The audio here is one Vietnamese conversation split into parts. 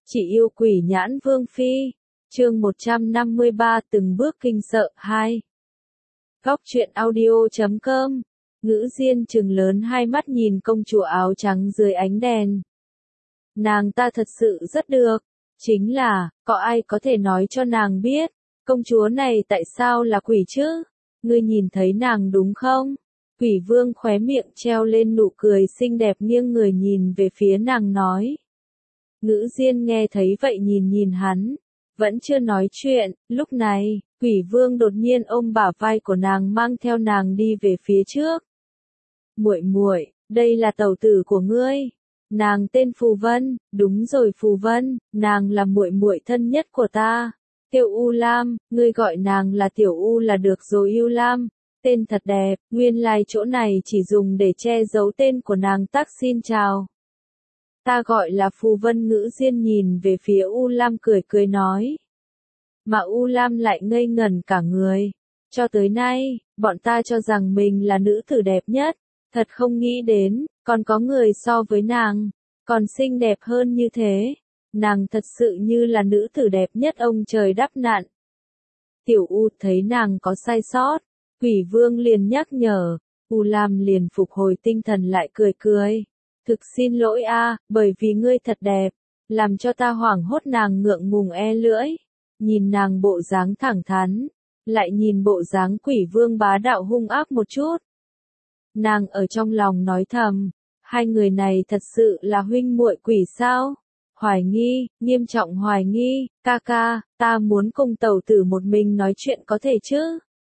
Chị yêu quỷ nhãn vương phi. Chương 153 từng bước kinh sợ 2. Góc truyện audio.com. Ngữ Diên trừng lớn hai mắt nhìn công chúa áo trắng dưới ánh đèn. Nàng ta thật sự rất được. Chính là, có ai có thể nói cho nàng biết, công chúa này tại sao là quỷ chứ? Ngươi nhìn thấy nàng đúng không? Quỷ vương khóe miệng treo lên nụ cười xinh đẹp nghiêng người nhìn về phía nàng nói. Ngữ Diên nghe thấy vậy nhìn hắn, vẫn chưa nói chuyện, lúc này, quỷ vương đột nhiên ôm bả vai của nàng mang theo nàng đi về phía trước. Muội muội, đây là tẩu tử của ngươi. Nàng tên Phù Vân, đúng rồi Phù Vân, nàng là muội muội thân nhất của ta. Tiêu U Lam, ngươi gọi nàng là Tiểu U là được rồi U Lam, tên thật đẹp, nguyên lai chỗ này chỉ dùng để che giấu tên của nàng tác xin chào. Ta gọi là Phù Vân. Ngữ Diên nhìn về phía U Lam cười nói. Mà U Lam lại ngây ngẩn cả người. Cho tới nay, bọn ta cho rằng mình là nữ tử đẹp nhất, thật không nghĩ đến, còn có người so với nàng, còn xinh đẹp hơn như thế. Nàng thật sự như là nữ tử đẹp nhất ông trời đắp nạn. Tiểu U thấy nàng có sai sót, quỷ vương liền nhắc nhở, U Lam liền phục hồi tinh thần lại cười. Thực xin lỗi a, bởi vì ngươi thật đẹp, làm cho ta hoảng hốt. Nàng ngượng ngùng lưỡi, nhìn nàng bộ dáng thẳng thắn, lại nhìn bộ dáng quỷ vương bá đạo hung ác một chút. Nàng ở trong lòng nói thầm, hai người này thật sự là huynh muội quỷ sao? Hoài nghi, nghiêm trọng hoài nghi, ca, ta muốn cùng tẩu tử một mình nói chuyện có thể chứ?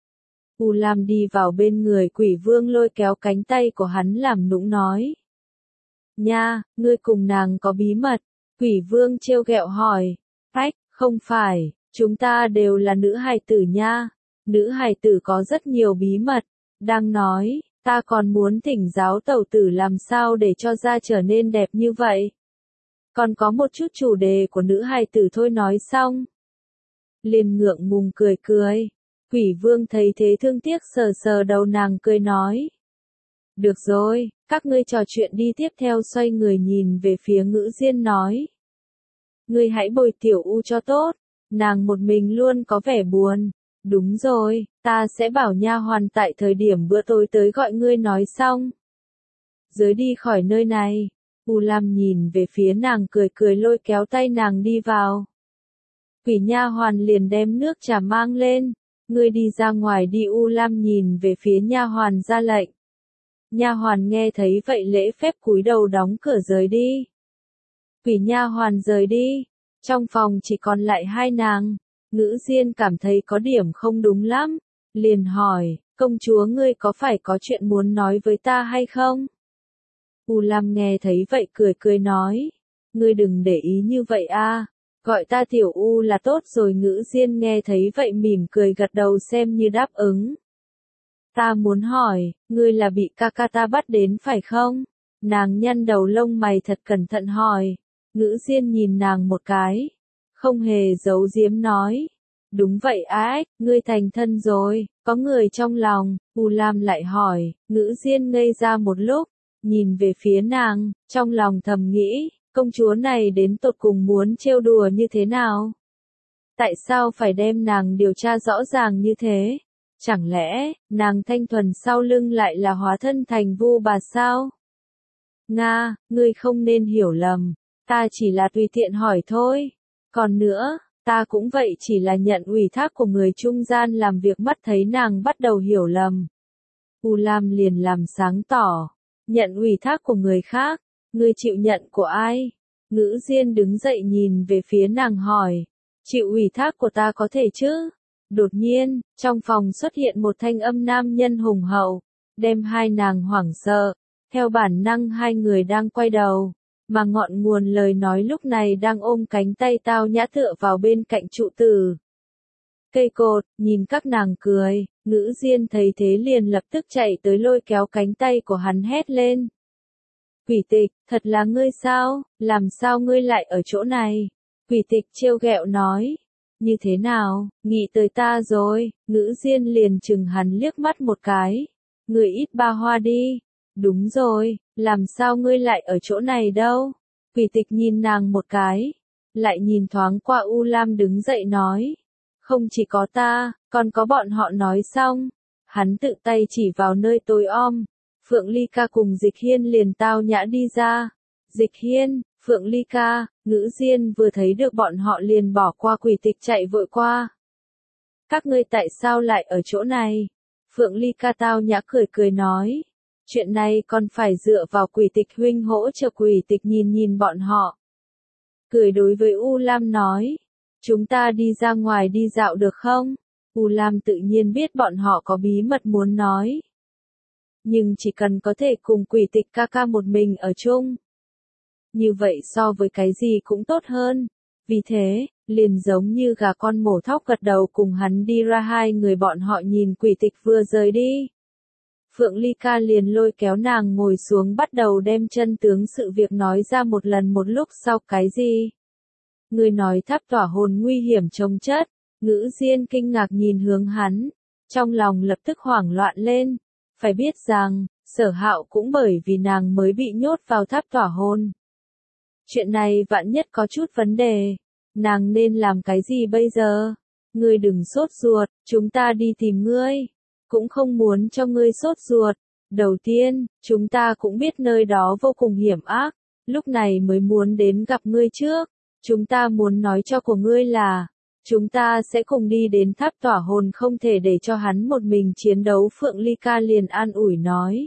U Lam đi vào bên người quỷ vương lôi kéo cánh tay của hắn làm nũng nói. Nha, ngươi cùng nàng có bí mật? Quỷ vương trêu ghẹo hỏi. Ách, không phải, chúng ta đều là nữ hài tử nha. Nữ hài tử có rất nhiều bí mật. Đang nói, ta còn muốn thỉnh giáo tẩu tử làm sao để cho da trở nên đẹp như vậy. Còn có một chút chủ đề của nữ hài tử thôi. Nói xong, liền ngượng ngùng cười. Quỷ vương thấy thế thương tiếc sờ đầu nàng cười nói. Được rồi, các ngươi trò chuyện đi. Tiếp theo xoay người nhìn về phía Ngữ Diên nói. Ngươi hãy bồi Tiểu U cho tốt, nàng một mình luôn có vẻ buồn. Đúng rồi, ta sẽ bảo nha hoàn tại thời điểm bữa tối tới gọi ngươi. Nói xong, dưới đi khỏi nơi này, U Lam nhìn về phía nàng cười lôi kéo tay nàng đi vào. Quỷ nha hoàn liền đem nước trà mang lên. Ngươi đi ra ngoài đi. U Lam nhìn về phía nha hoàn ra lệnh. Nha hoàn nghe thấy vậy lễ phép cúi đầu đóng cửa rời đi. Quỷ nha hoàn rời đi, trong phòng chỉ còn lại hai nàng. Ngữ Diên cảm thấy có điểm không đúng lắm, liền hỏi, công chúa ngươi có phải có chuyện muốn nói với ta hay không? U Lam nghe thấy vậy cười nói, ngươi đừng để ý như vậy a, gọi ta Tiểu U là tốt rồi. Ngữ Diên nghe thấy vậy mỉm cười gật đầu xem như đáp ứng. Ta muốn hỏi, ngươi là bị ca ta bắt đến phải không? Nàng nhăn đầu lông mày thật cẩn thận hỏi. Ngữ Diên nhìn nàng một cái, không hề giấu giếm nói. Đúng vậy ái, ngươi thành thân rồi, có người trong lòng. U Lam lại hỏi. Ngữ Diên ngây ra một lúc, nhìn về phía nàng, trong lòng thầm nghĩ, công chúa này đến tột cùng muốn trêu đùa như thế nào? Tại sao phải đem nàng điều tra rõ ràng như thế? Chẳng lẽ, nàng thanh thuần sau lưng lại là hóa thân thành vu bà sao? Nga, ngươi không nên hiểu lầm, ta chỉ là tùy tiện hỏi thôi. Còn nữa, ta cũng vậy, chỉ là nhận ủy thác của người trung gian làm việc. Mắt thấy nàng bắt đầu hiểu lầm, U Lam liền làm sáng tỏ. Nhận ủy thác của người khác, ngươi chịu nhận của ai? Ngữ Diên đứng dậy nhìn về phía nàng hỏi. Chịu ủy thác của ta có thể chứ? Đột nhiên, trong phòng xuất hiện một thanh âm nam nhân hùng hậu, đem hai nàng hoảng sợ. Theo bản năng hai người đang quay đầu, mà ngọn nguồn lời nói lúc này đang ôm cánh tay tao nhã tựa vào bên cạnh trụ tử cây cột, nhìn các nàng cười. Ngữ Diên thấy thế liền lập tức chạy tới lôi kéo cánh tay của hắn hét lên. Quỷ tịch, thật là ngươi sao? Làm sao ngươi lại ở chỗ này? Quỷ tịch trêu ghẹo nói. Như thế nào, nghĩ tới ta rồi? Ngữ Diên liền chừng hắn liếc mắt một cái. Ngươi ít ba hoa đi. Đúng rồi, làm sao ngươi lại ở chỗ này đâu? Quỷ tịch nhìn nàng một cái. lại nhìn thoáng qua U Lam đứng dậy nói. Không chỉ có ta, còn có bọn họ nói xong. Hắn tự tay chỉ vào nơi tối om. Phượng Ly Ca cùng Dịch Hiên liền tao nhã đi ra. Dịch Hiên, Phượng Ly Ca, Ngữ Diên vừa thấy được bọn họ liền bỏ qua Quỷ Tịch chạy vội qua. Các ngươi tại sao lại ở chỗ này? Phượng Ly Ca tao nhã cười cười nói. Chuyện này còn phải dựa vào Quỷ Tịch huynh hỗ trợ. Quỷ Tịch nhìn nhìn bọn họ. Cười đối với U Lam nói. Chúng ta đi ra ngoài đi dạo được không? U Lam tự nhiên biết bọn họ có bí mật muốn nói. Nhưng chỉ cần có thể cùng Quỷ Tịch ca ca một mình ở chung. Như vậy so với cái gì cũng tốt hơn. Vì thế, liền giống như gà con mổ thóc gật đầu cùng hắn đi ra. Hai người bọn họ nhìn Quỷ Tịch vừa rời đi. Phượng Ly Ca liền lôi kéo nàng ngồi xuống bắt đầu đem chân tướng sự việc nói ra một lần. Một lúc sau. Cái gì? Người nói tháp tỏa hồn nguy hiểm trông chất. Ngữ Diên kinh ngạc nhìn hướng hắn. Trong lòng lập tức hoảng loạn lên. Phải biết rằng, Sở Hạo cũng bởi vì nàng mới bị nhốt vào tháp tỏa hồn. Chuyện này vạn nhất có chút vấn đề. Nàng nên làm cái gì bây giờ? Ngươi đừng sốt ruột, chúng ta đi tìm ngươi. Cũng không muốn cho ngươi sốt ruột. Đầu tiên, chúng ta cũng biết nơi đó vô cùng hiểm ác. Lúc này mới muốn đến gặp ngươi trước. Chúng ta muốn nói cho của ngươi là, chúng ta sẽ cùng đi đến tháp tỏa hồn, không thể để cho hắn một mình chiến đấu. Phượng Ly Ca liền an ủi nói.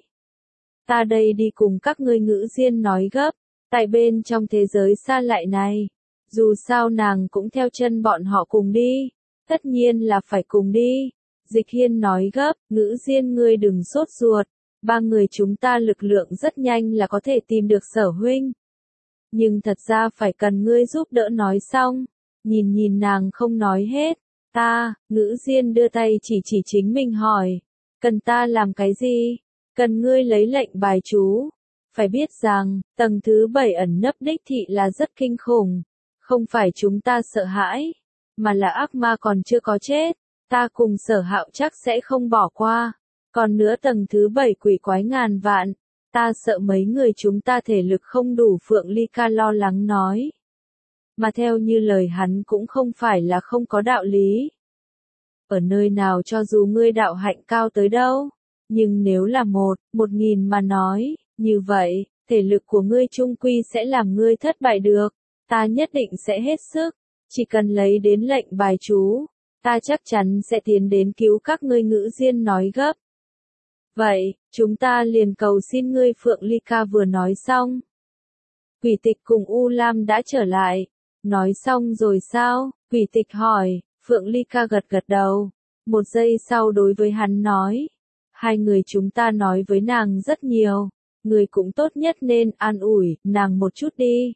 Ta đây đi cùng các ngươi. Ngữ Diên nói gấp. Tại bên trong thế giới xa lạ này, dù sao nàng cũng theo chân bọn họ cùng đi. Tất nhiên là phải cùng đi. Dịch Hiên nói gấp. Ngữ Diên ngươi đừng sốt ruột. Ba người chúng ta lực lượng rất nhanh là có thể tìm được Sở huynh. Nhưng thật ra phải cần ngươi giúp đỡ. Nói xong, nhìn nhìn nàng không nói hết. Ngữ Diên đưa tay chỉ chính mình hỏi. Cần ta làm cái gì? Cần ngươi lấy lệnh bài chú. Phải biết rằng, tầng thứ 7 ẩn nấp đích thị là rất kinh khủng. Không phải chúng ta sợ hãi, mà là ác ma còn chưa có chết. Ta cùng Sở Hạo chắc sẽ không bỏ qua. Còn nữa tầng thứ 7 quỷ quái ngàn vạn. Ta sợ mấy người chúng ta thể lực không đủ. Phượng Ly Ca lo lắng nói. Mà theo như lời hắn cũng không phải là không có đạo lý. Ở nơi nào cho dù ngươi đạo hạnh cao tới đâu, nhưng nếu là 1.000 mà nói, như vậy, thể lực của ngươi chung quy sẽ làm ngươi thất bại được. Ta nhất định sẽ hết sức, chỉ cần lấy đến lệnh bài chú, ta chắc chắn sẽ tiến đến cứu các ngươi. Ngữ Diên nói gấp. Vậy, chúng ta liền cầu xin ngươi. Phượng Ly Ca vừa nói xong. Quỷ Tịch cùng U Lam đã trở lại. Nói xong rồi sao? Quỷ Tịch hỏi. Phượng Ly Ca gật gật đầu. Một giây sau đối với hắn nói. Hai người chúng ta nói với nàng rất nhiều. Người cũng tốt nhất nên an ủi nàng một chút đi.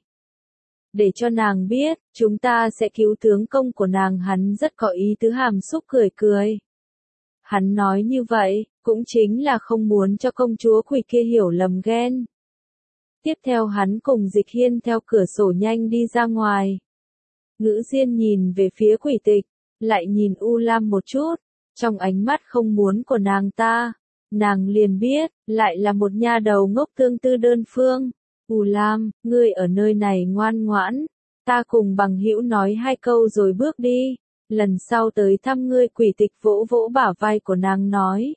Để cho nàng biết, chúng ta sẽ cứu tướng công của nàng. Hắn rất có ý tứ hàm xúc cười cười. Hắn nói như vậy, cũng chính là không muốn cho công chúa quỷ kia hiểu lầm ghen. Tiếp theo hắn cùng Dịch Hiên theo cửa sổ nhanh đi ra ngoài. Ngữ Diên nhìn về phía Quỷ Tịch, lại nhìn U Lam một chút, trong ánh mắt không muốn của nàng liền biết, lại là một nha đầu ngốc tương tư đơn phương. U Lam, ngươi ở nơi này ngoan ngoãn, ta cùng bằng hữu nói hai câu rồi bước đi, lần sau tới thăm ngươi. Quỷ Tịch vỗ vỗ bả vai của nàng nói.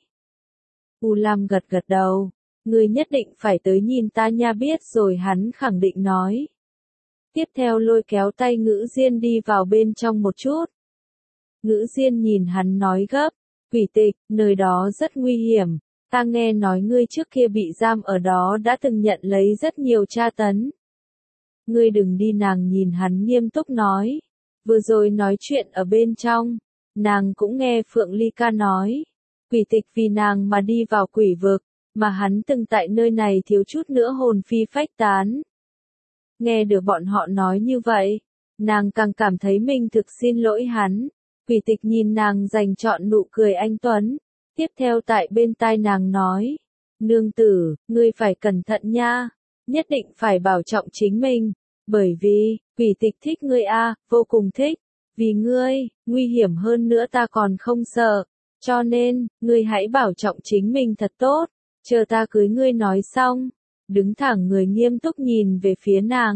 U Lam gật gật đầu, ngươi nhất định phải tới nhìn ta nha. Biết rồi, hắn khẳng định nói. Tiếp theo lôi kéo tay Ngữ Diên đi vào bên trong một chút. Ngữ Diên nhìn hắn nói gấp. Quỷ Tịch, nơi đó rất nguy hiểm. Ta nghe nói ngươi trước kia bị giam ở đó đã từng nhận lấy rất nhiều tra tấn. Ngươi đừng đi. Nàng nhìn hắn nghiêm túc nói. Vừa rồi nói chuyện ở bên trong, nàng cũng nghe Phượng Ly Ca nói. Quỷ Tịch vì nàng mà đi vào quỷ vực, mà hắn từng tại nơi này thiếu chút nữa hồn phi phách tán. Nghe được bọn họ nói như vậy, nàng càng cảm thấy mình thực xin lỗi hắn. Quỷ Tịch nhìn nàng dành trọn nụ cười anh tuấn. Tiếp theo tại bên tai nàng nói. Nương tử, ngươi phải cẩn thận nha. Nhất định phải bảo trọng chính mình. Bởi vì, Quỷ Tịch thích ngươi vô cùng thích. Vì ngươi, nguy hiểm hơn nữa ta còn không sợ. Cho nên, ngươi hãy bảo trọng chính mình thật tốt. Chờ ta cưới ngươi. Nói xong, đứng thẳng người nghiêm túc nhìn về phía nàng.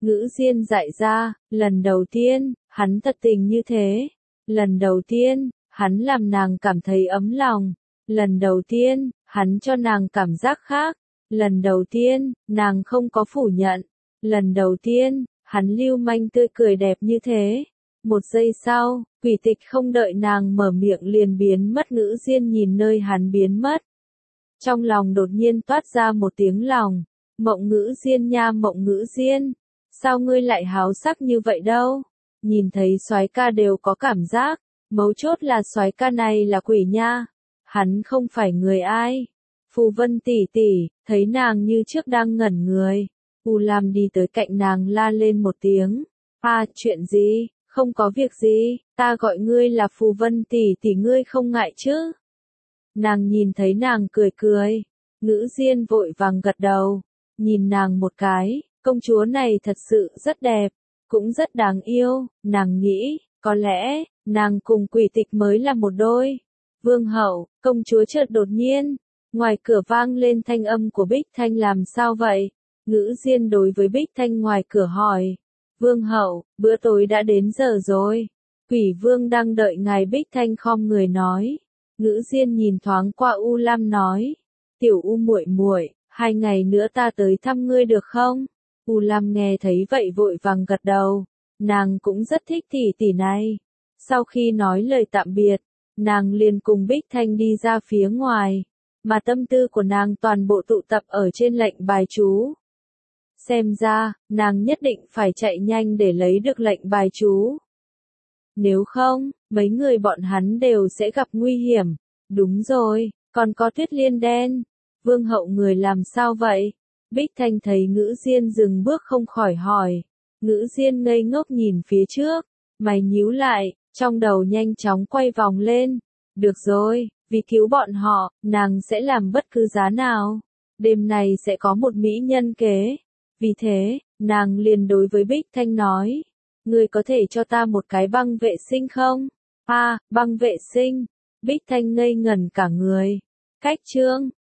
Ngữ Diên dạy ra, lần đầu tiên, hắn thật tình như thế. Lần đầu tiên, hắn làm nàng cảm thấy ấm lòng. Lần đầu tiên, hắn cho nàng cảm giác khác. Lần đầu tiên, nàng không có phủ nhận. Lần đầu tiên, hắn lưu manh tươi cười đẹp như thế. Một giây sau, Quỷ Tịch không đợi nàng mở miệng liền biến mất. Ngữ Diên nhìn nơi hắn biến mất. Trong lòng đột nhiên toát ra một tiếng lòng. Mộng Ngữ Diên nha, Mộng Ngữ Diên. Sao ngươi lại háo sắc như vậy đâu? Nhìn thấy soái ca đều có cảm giác. Mấu chốt là soái ca này là quỷ nha. Hắn không phải người ai. Phù Vân tỷ tỷ, thấy nàng như trước đang ngẩn người. U Lam đi tới cạnh nàng la lên một tiếng. Chuyện gì? Không có việc gì, ta gọi ngươi là Phù Vân tỷ tỷ ngươi không ngại chứ? Nàng nhìn thấy nàng cười cười. Ngữ Diên vội vàng gật đầu. Nhìn nàng một cái, công chúa này thật sự rất đẹp, cũng rất đáng yêu. Nàng nghĩ, có lẽ, nàng cùng Quỷ Tịch mới là một đôi. Vương hậu, công chúa chợt đột nhiên. Ngoài cửa vang lên thanh âm của Bích Thanh, làm sao vậy? Ngữ Diên đối với Bích Thanh ngoài cửa hỏi. Vương hậu, bữa tối đã đến giờ rồi. Quỷ vương đang đợi ngài. Bích Thanh khom người nói. Ngữ Diên nhìn thoáng qua U Lam nói. Tiểu U muội muội, 2 ngày nữa ta tới thăm ngươi được không? U Lam nghe thấy vậy vội vàng gật đầu. Nàng cũng rất thích tỷ tỷ này. Sau khi nói lời tạm biệt, nàng liền cùng Bích Thanh đi ra phía ngoài. Mà tâm tư của nàng toàn bộ tụ tập ở trên lệnh bài chú. Xem ra, nàng nhất định phải chạy nhanh để lấy được lệnh bài chú. Nếu không, mấy người bọn hắn đều sẽ gặp nguy hiểm. Đúng rồi, còn có Tuyết Liên đen. Vương hậu người làm sao vậy? Bích Thanh thấy Ngữ Diên dừng bước không khỏi hỏi. Ngữ Diên ngây ngốc nhìn phía trước, mày nhíu lại, trong đầu nhanh chóng quay vòng lên. Được rồi, vì cứu bọn họ, nàng sẽ làm bất cứ giá nào. Đêm này sẽ có một mỹ nhân kế. Vì thế, nàng liền đối với Bích Thanh nói. Ngươi có thể cho ta một cái băng vệ sinh không? Băng vệ sinh. Bích Thanh ngây ngẩn cả người. Cách chương